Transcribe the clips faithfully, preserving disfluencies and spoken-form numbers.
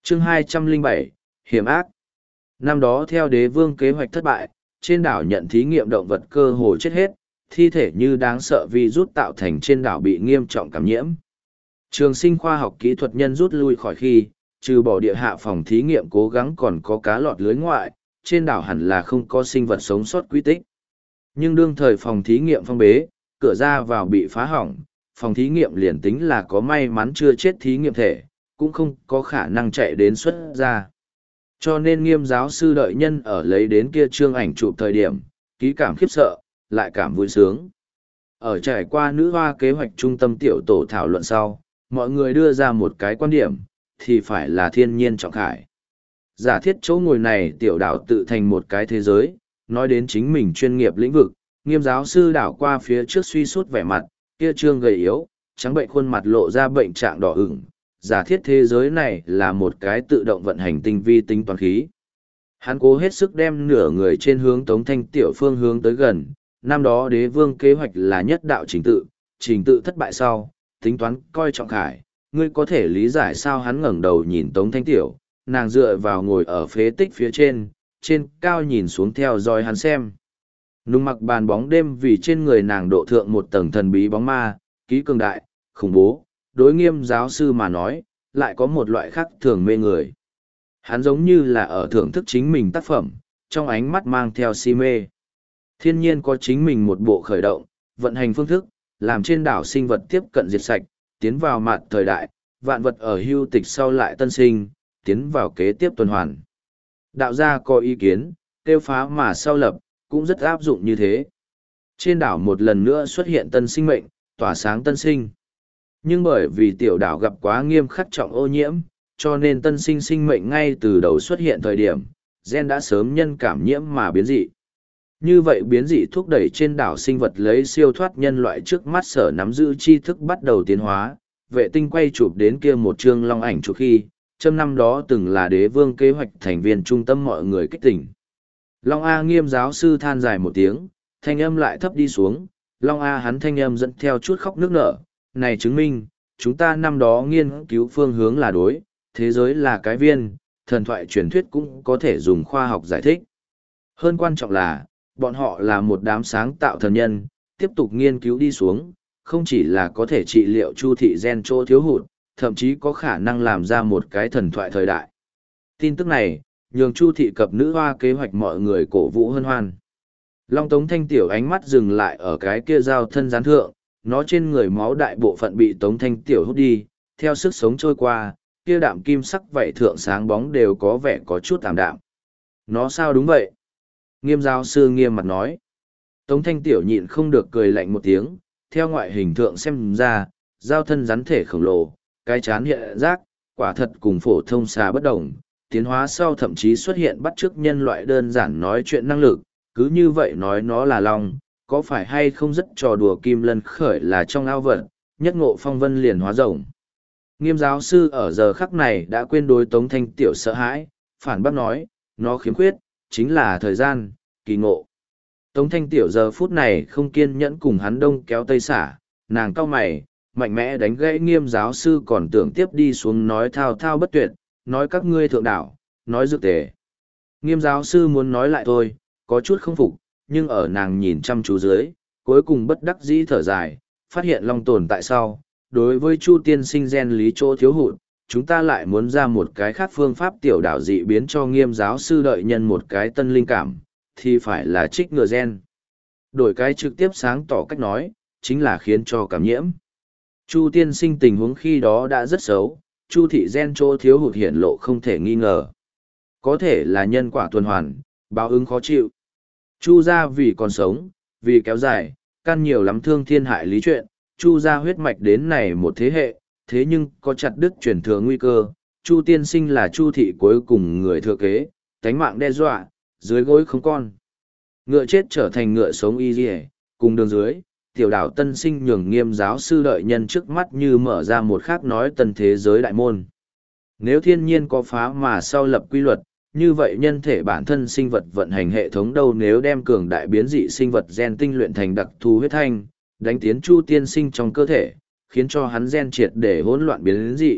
chương hai trăm lẻ bảy, hiểm ác. Năm đó theo đế vương kế hoạch thất bại, trên đảo nhận thí nghiệm động vật cơ hồ chết hết, thi thể như đáng sợ virus tạo thành trên đảo bị nghiêm trọng cảm nhiễm. Trường sinh khoa học kỹ thuật nhân rút lui khỏi khi, trừ bỏ địa hạ phòng thí nghiệm cố gắng còn có cá lọt lưới ngoại, trên đảo hẳn là không có sinh vật sống sót quy tích. Nhưng đương thời phòng thí nghiệm phong bế, cửa ra vào bị phá hỏng, phòng thí nghiệm liền tính là có may mắn chưa chết thí nghiệm thể, cũng không có khả năng chạy đến xuất ra. Cho nên nghiêm giáo sư đợi nhân ở lấy đến kia trương ảnh chụp thời điểm, ký cảm khiếp sợ, lại cảm vui sướng. Ở trải qua nữ hoa kế hoạch trung tâm tiểu tổ thảo luận sau, mọi người đưa ra một cái quan điểm, thì phải là thiên nhiên trọng khải. Giả thiết chỗ ngồi này tiểu đảo tự thành một cái thế giới, nói đến chính mình chuyên nghiệp lĩnh vực, nghiêm giáo sư đảo qua phía trước suy sút vẻ mặt, kia trương gầy yếu, trắng bệnh khuôn mặt lộ ra bệnh trạng đỏ ửng. Giả thiết thế giới này là một cái tự động vận hành tinh vi tính toán khí. Hắn cố hết sức đem nửa người trên hướng Tống Thanh Tiểu phương hướng tới gần, năm đó đế vương kế hoạch là nhất đạo trình tự, trình tự thất bại sau, tính toán coi trọng khải, ngươi có thể lý giải sao hắn ngẩng đầu nhìn Tống Thanh Tiểu, nàng dựa vào ngồi ở phế tích phía trên, trên cao nhìn xuống theo dõi hắn xem. Nung mặc bàn bóng đêm vì trên người nàng độ thượng một tầng thần bí bóng ma, ký cường đại, khủng bố, đối nghiêm giáo sư mà nói, lại có một loại khác thường mê người. Hắn giống như là ở thưởng thức chính mình tác phẩm, trong ánh mắt mang theo si mê. Thiên nhiên có chính mình một bộ khởi động, vận hành phương thức, làm trên đảo sinh vật tiếp cận diệt sạch, tiến vào mạt thời đại, vạn vật ở hưu tịch sau lại tân sinh, tiến vào kế tiếp tuần hoàn. Đạo gia có ý kiến, tiêu phá mà sau lập, cũng rất áp dụng như thế. Trên đảo một lần nữa xuất hiện tân sinh mệnh, tỏa sáng tân sinh. Nhưng bởi vì tiểu đảo gặp quá nghiêm khắc trọng ô nhiễm, cho nên tân sinh sinh mệnh ngay từ đầu xuất hiện thời điểm, gen đã sớm nhân cảm nhiễm mà biến dị. Như vậy biến dị thúc đẩy trên đảo sinh vật lấy siêu thoát nhân loại trước mắt sở nắm giữ tri thức bắt đầu tiến hóa, vệ tinh quay chụp đến kia một chương long ảnh chụp khi, trong năm đó từng là đế vương kế hoạch thành viên trung tâm mọi người kích tỉnh. Long A nghiêm giáo sư than dài một tiếng, thanh âm lại thấp đi xuống, Long A hắn thanh âm dẫn theo chút khóc nước nở, này chứng minh, chúng ta năm đó nghiên cứu phương hướng là đối, thế giới là cái viên, thần thoại truyền thuyết cũng có thể dùng khoa học giải thích. Hơn quan trọng là, bọn họ là một đám sáng tạo thần nhân, tiếp tục nghiên cứu đi xuống, không chỉ là có thể trị liệu chu thị gen chỗ thiếu hụt, thậm chí có khả năng làm ra một cái thần thoại thời đại. Tin tức này, nhường chu thị cập nữ hoa kế hoạch mọi người cổ vũ hân hoan. Long Tống Thanh Tiểu ánh mắt dừng lại ở cái kia giao thân gián thượng, nó trên người máu đại bộ phận bị Tống Thanh Tiểu hút đi, theo sức sống trôi qua, kia đạm kim sắc vậy thượng sáng bóng đều có vẻ có chút tạm đạm. Nó sao đúng vậy? Nghiêm giáo sư nghiêm mặt nói. Tống Thanh Tiểu nhịn không được cười lạnh một tiếng, theo ngoại hình thượng xem ra, giao thân rắn thể khổng lồ, cái chán hiện rác, quả thật cùng phổ thông xà bất đồng, tiến hóa sau thậm chí xuất hiện bắt chước nhân loại đơn giản nói chuyện năng lực, cứ như vậy nói nó là long, có phải hay không rất trò đùa kim lân khởi là trong ao vật, nhất ngộ phong vân liền hóa rồng. Nghiêm giáo sư ở giờ khắc này đã quên đối Tống Thanh Tiểu sợ hãi, phản bác nói, nó khiếm khuyết, chính là thời gian, kỳ ngộ. Tống Thanh Tiểu giờ phút này không kiên nhẫn cùng hắn đông kéo tây xả, nàng cau mày, mạnh mẽ đánh gãy nghiêm giáo sư còn tưởng tiếp đi xuống nói thao thao bất tuyệt, nói các ngươi thượng đảo, nói dược tề. Nghiêm giáo sư muốn nói lại thôi, có chút không phục, nhưng ở nàng nhìn chăm chú dưới, cuối cùng bất đắc dĩ thở dài, phát hiện long tồn tại sau. Đối với Chu tiên sinh gen lý chỗ thiếu hụt, chúng ta lại muốn ra một cái khác phương pháp tiểu đảo dị biến cho nghiêm giáo sư đợi nhân một cái tân linh cảm, thì phải là trích ngừa gen. Đổi cái trực tiếp sáng tỏ cách nói, chính là khiến cho cảm nhiễm. Chu tiên sinh tình huống khi đó đã rất xấu, Chu thị gen chỗ thiếu hụt hiển lộ không thể nghi ngờ. Có thể là nhân quả tuần hoàn, báo ứng khó chịu. Chu gia vì còn sống, vì kéo dài, căn nhiều lắm thương thiên hại lý chuyện. Chu gia huyết mạch đến này một thế hệ, thế nhưng có chặt đứt truyền thừa nguy cơ. Chu tiên sinh là Chu thị cuối cùng người thừa kế, tánh mạng đe dọa, dưới gối không con. Ngựa chết trở thành ngựa sống y dì cùng đường dưới, tiểu đảo tân sinh nhường nghiêm giáo sư đợi nhân trước mắt như mở ra một khác nói tân thế giới đại môn. Nếu thiên nhiên có phá mà sau lập quy luật, như vậy nhân thể bản thân sinh vật vận hành hệ thống đâu nếu đem cường đại biến dị sinh vật gen tinh luyện thành đặc thù huyết thanh, đánh tiến Chu tiên sinh trong cơ thể, khiến cho hắn gen triệt để hỗn loạn biến dị,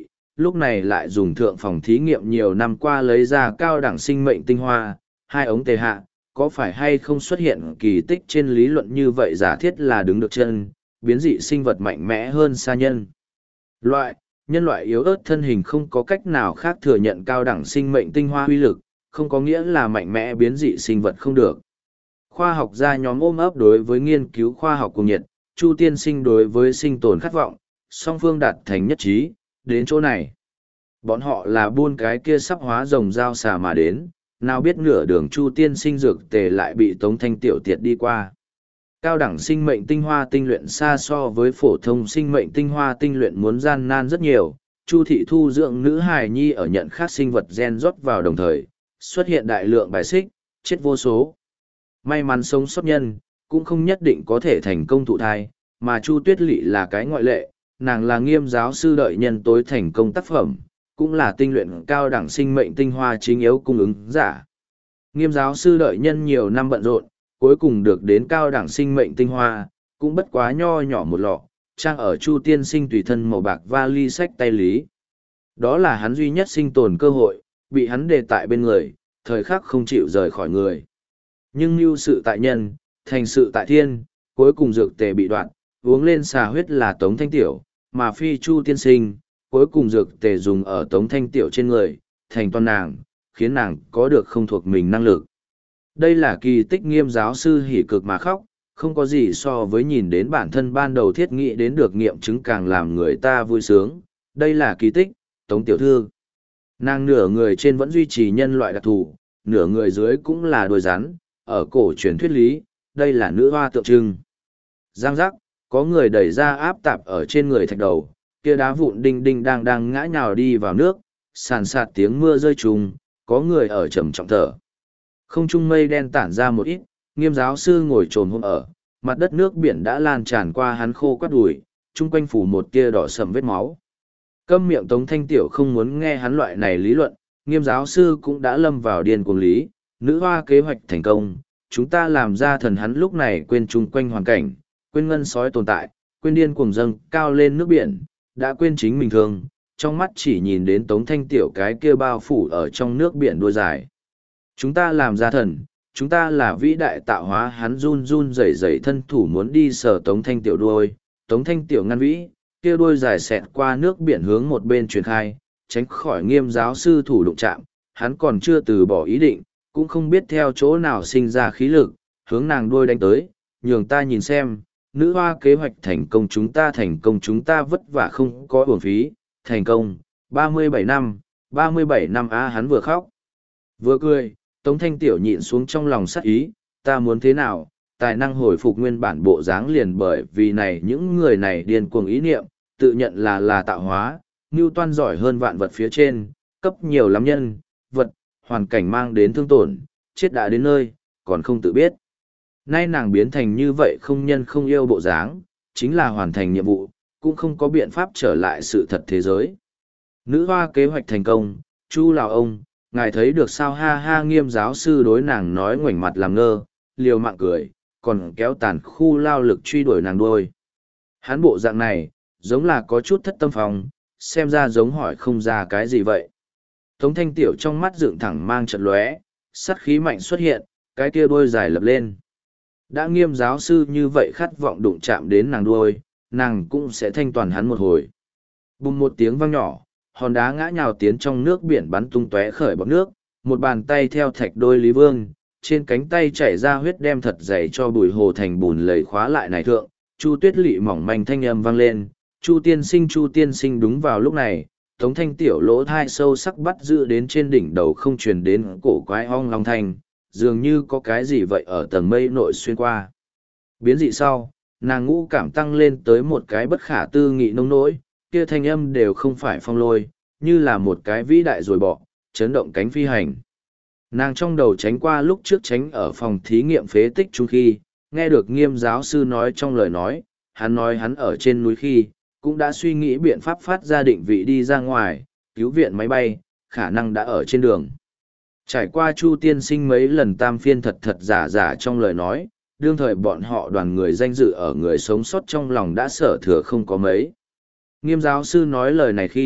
lúc này lại dùng thượng phòng thí nghiệm nhiều năm qua lấy ra cao đẳng sinh mệnh tinh hoa, hai ống tề hạ, có phải hay không xuất hiện kỳ tích trên lý luận như vậy giả thiết là đứng được chân, biến dị sinh vật mạnh mẽ hơn xa nhân. Loại, nhân loại yếu ớt thân hình không có cách nào khác thừa nhận cao đẳng sinh mệnh tinh hoa uy lực, không có nghĩa là mạnh mẽ biến dị sinh vật không được. Khoa học gia nhóm ôm ấp đối với nghiên cứu khoa học cùng nhiệt, Chu tiên sinh đối với sinh tồn khát vọng, song phương đạt thành nhất trí, đến chỗ này. Bọn họ là buôn cái kia sắp hóa rồng dao xà mà đến, nào biết nửa đường Chu tiên sinh dược tề lại bị Tống Thanh Tiểu tiệt đi qua. Cao đẳng sinh mệnh tinh hoa tinh luyện xa so với phổ thông sinh mệnh tinh hoa tinh luyện muốn gian nan rất nhiều. Chu thị thu dưỡng nữ hài nhi ở nhận khác sinh vật gen rót vào đồng thời, xuất hiện đại lượng bài xích, chết vô số. May mắn sống sót nhân, cũng không nhất định có thể thành công thụ thai, mà Chu Tuyết Lị là cái ngoại lệ, nàng là Nghiêm giáo sư đợi nhân tối thành công tác phẩm, cũng là tinh luyện cao đẳng sinh mệnh tinh hoa chính yếu cung ứng giả. Nghiêm giáo sư đợi nhân nhiều năm bận rộn, cuối cùng được đến cao đẳng sinh mệnh tinh hoa, cũng bất quá nho nhỏ một lọ, trang ở Chu tiên sinh tùy thân màu bạc vali sách tay lý. Đó là hắn duy nhất sinh tồn cơ hội, bị hắn đề tại bên người, thời khắc không chịu rời khỏi người. Nhưng mưu sự tại nhân, thành sự tại thiên, cuối cùng dược tề bị đoạn, uống lên xà huyết là Tống Thanh Tiểu, mà phi Chu tiên sinh, cuối cùng dược tề dùng ở Tống Thanh Tiểu trên người, thành toàn nàng, khiến nàng có được không thuộc mình năng lực. Đây là kỳ tích. Nghiêm giáo sư hỉ cực mà khóc, không có gì so với nhìn đến bản thân ban đầu thiết nghĩ đến được nghiệm chứng càng làm người ta vui sướng. Đây là kỳ tích, Tống Tiểu Thư. Nàng nửa người trên vẫn duy trì nhân loại đặc thù, nửa người dưới cũng là đuôi rắn, ở cổ truyền thuyết lý, đây là nữ hoa tượng trưng. Giang giác, có người đẩy ra áp tạp ở trên người thạch đầu, kia đá vụn đinh đinh đang đang ngã nhào đi vào nước, sàn sạt tiếng mưa rơi trùng, có người ở trầm trọng thở. Không trung mây đen tản ra một ít, Nghiêm giáo sư ngồi trồm hôm ở, mặt đất nước biển đã lan tràn qua hắn khô quắt đùi, chung quanh phủ một tia đỏ sầm vết máu. Câm miệng Tống Thanh Tiểu không muốn nghe hắn loại này lý luận, Nghiêm giáo sư cũng đã lâm vào điên cuồng lý, nữ hoa kế hoạch thành công, chúng ta làm ra thần. Hắn lúc này quên chung quanh hoàn cảnh, quên ngân sói tồn tại, quên điên cuồng dâng cao lên nước biển, đã quên chính mình thường, trong mắt chỉ nhìn đến Tống Thanh Tiểu cái kia bao phủ ở trong nước biển đuôi dài. Chúng ta làm ra thần, chúng ta là vĩ đại tạo hóa. Hắn run run rẩy rẩy thân thủ muốn đi sờ Tống Thanh Tiểu đuôi, Tống Thanh Tiểu ngăn vĩ, kia đuôi dài xẹt qua nước biển hướng một bên truyền khai, tránh khỏi Nghiêm giáo sư thủ đụng chạm. Hắn còn chưa từ bỏ ý định, cũng không biết theo chỗ nào sinh ra khí lực, hướng nàng đuôi đánh tới, nhường ta nhìn xem, nữ hoa kế hoạch thành công, chúng ta thành công, chúng ta vất vả không có uổng phí, thành công, ba mươi bảy năm, ba mươi bảy năm. Á hắn vừa khóc, vừa cười, Tống Thanh Tiểu nhịn xuống trong lòng sát ý, ta muốn thế nào, tài năng hồi phục nguyên bản bộ dáng liền bởi vì này những người này điên cuồng ý niệm, tự nhận là là tạo hóa, Newton giỏi hơn vạn vật phía trên, cấp nhiều lắm nhân, vật, hoàn cảnh mang đến thương tổn, chết đã đến nơi, còn không tự biết. Nay nàng biến thành như vậy không nhân không yêu bộ dáng, chính là hoàn thành nhiệm vụ, cũng không có biện pháp trở lại sự thật thế giới. Nữ hoa kế hoạch thành công, Chu lào ông, ngài thấy được sao? Ha ha. Nghiêm giáo sư đối nàng nói ngoảnh mặt làm ngơ, liều mạng cười, còn kéo tàn khu lao lực truy đuổi nàng đuôi. Hắn bộ dạng này, giống là có chút thất tâm phòng, xem ra giống hỏi không ra cái gì vậy. Tống Thanh Tiểu trong mắt dựng thẳng mang trận lóe, sắt khí mạnh xuất hiện, cái kia đuôi dài lập lên. Đã Nghiêm giáo sư như vậy khát vọng đụng chạm đến nàng đuôi, nàng cũng sẽ thanh toàn hắn một hồi. Bùng một tiếng vang nhỏ, hòn đá ngã nhào tiến trong nước biển bắn tung tóe khởi bọt nước, một bàn tay theo thạch đôi Lý Vương, trên cánh tay chảy ra huyết đem thật dày cho bùi hồ thành bùn lầy khóa lại này thượng. Chu Tuyết Lị mỏng manh thanh âm vang lên, Chu tiên sinh, Chu tiên sinh. Đúng vào lúc này, Tống Thanh Tiểu lỗ thai sâu sắc bắt giữ đến trên đỉnh đầu không truyền đến cổ quái ong long thanh, dường như có cái gì vậy ở tầng mây nội xuyên qua. Biến dị sau, nàng ngũ cảm tăng lên tới một cái bất khả tư nghị nông nỗi, kia thanh âm đều không phải phong lôi, như là một cái vĩ đại rồi bọ, chấn động cánh phi hành. Nàng trong đầu tránh qua lúc trước tránh ở phòng thí nghiệm phế tích chung khi, nghe được Nghiêm giáo sư nói trong lời nói, hắn nói hắn ở trên núi khi, cũng đã suy nghĩ biện pháp phát ra định vị đi ra ngoài, cứu viện máy bay, khả năng đã ở trên đường. Trải qua Chu tiên sinh mấy lần tam phiên thật thật giả giả trong lời nói, đương thời bọn họ đoàn người danh dự ở người sống sót trong lòng đã sở thừa không có mấy. Nghiêm giáo sư nói lời này khi,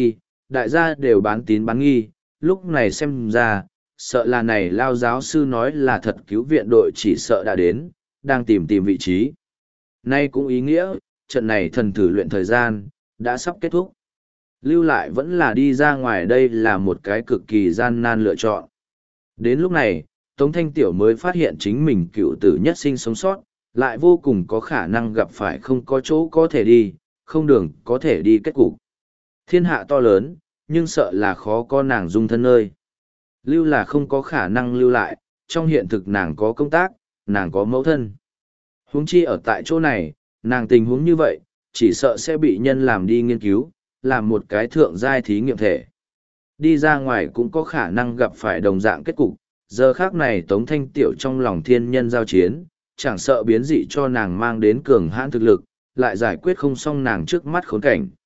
đại gia đều bán tín bán nghi, lúc này xem ra, sợ là này lao giáo sư nói là thật cứu viện đội chỉ sợ đã đến, đang tìm tìm vị trí. Nay cũng ý nghĩa, trận này thần thử luyện thời gian, đã sắp kết thúc. Lưu lại vẫn là đi ra ngoài đây là một cái cực kỳ gian nan lựa chọn. Đến lúc này, Tống Thanh Tiểu mới phát hiện chính mình cựu tử nhất sinh sống sót, lại vô cùng có khả năng gặp phải không có chỗ có thể đi, không đường có thể đi kết cục. Thiên hạ to lớn, nhưng sợ là khó có nàng dung thân nơi. Lưu là không có khả năng lưu lại, trong hiện thực nàng có công tác, nàng có mẫu thân. Huống chi ở tại chỗ này, nàng tình huống như vậy, chỉ sợ sẽ bị nhân làm đi nghiên cứu, làm một cái thượng giai thí nghiệm thể. Đi ra ngoài cũng có khả năng gặp phải đồng dạng kết cục, giờ khác này Tống Thanh Tiểu trong lòng thiên nhân giao chiến, chẳng sợ biến dị cho nàng mang đến cường hãn thực lực, lại giải quyết không xong nàng trước mắt khốn cảnh.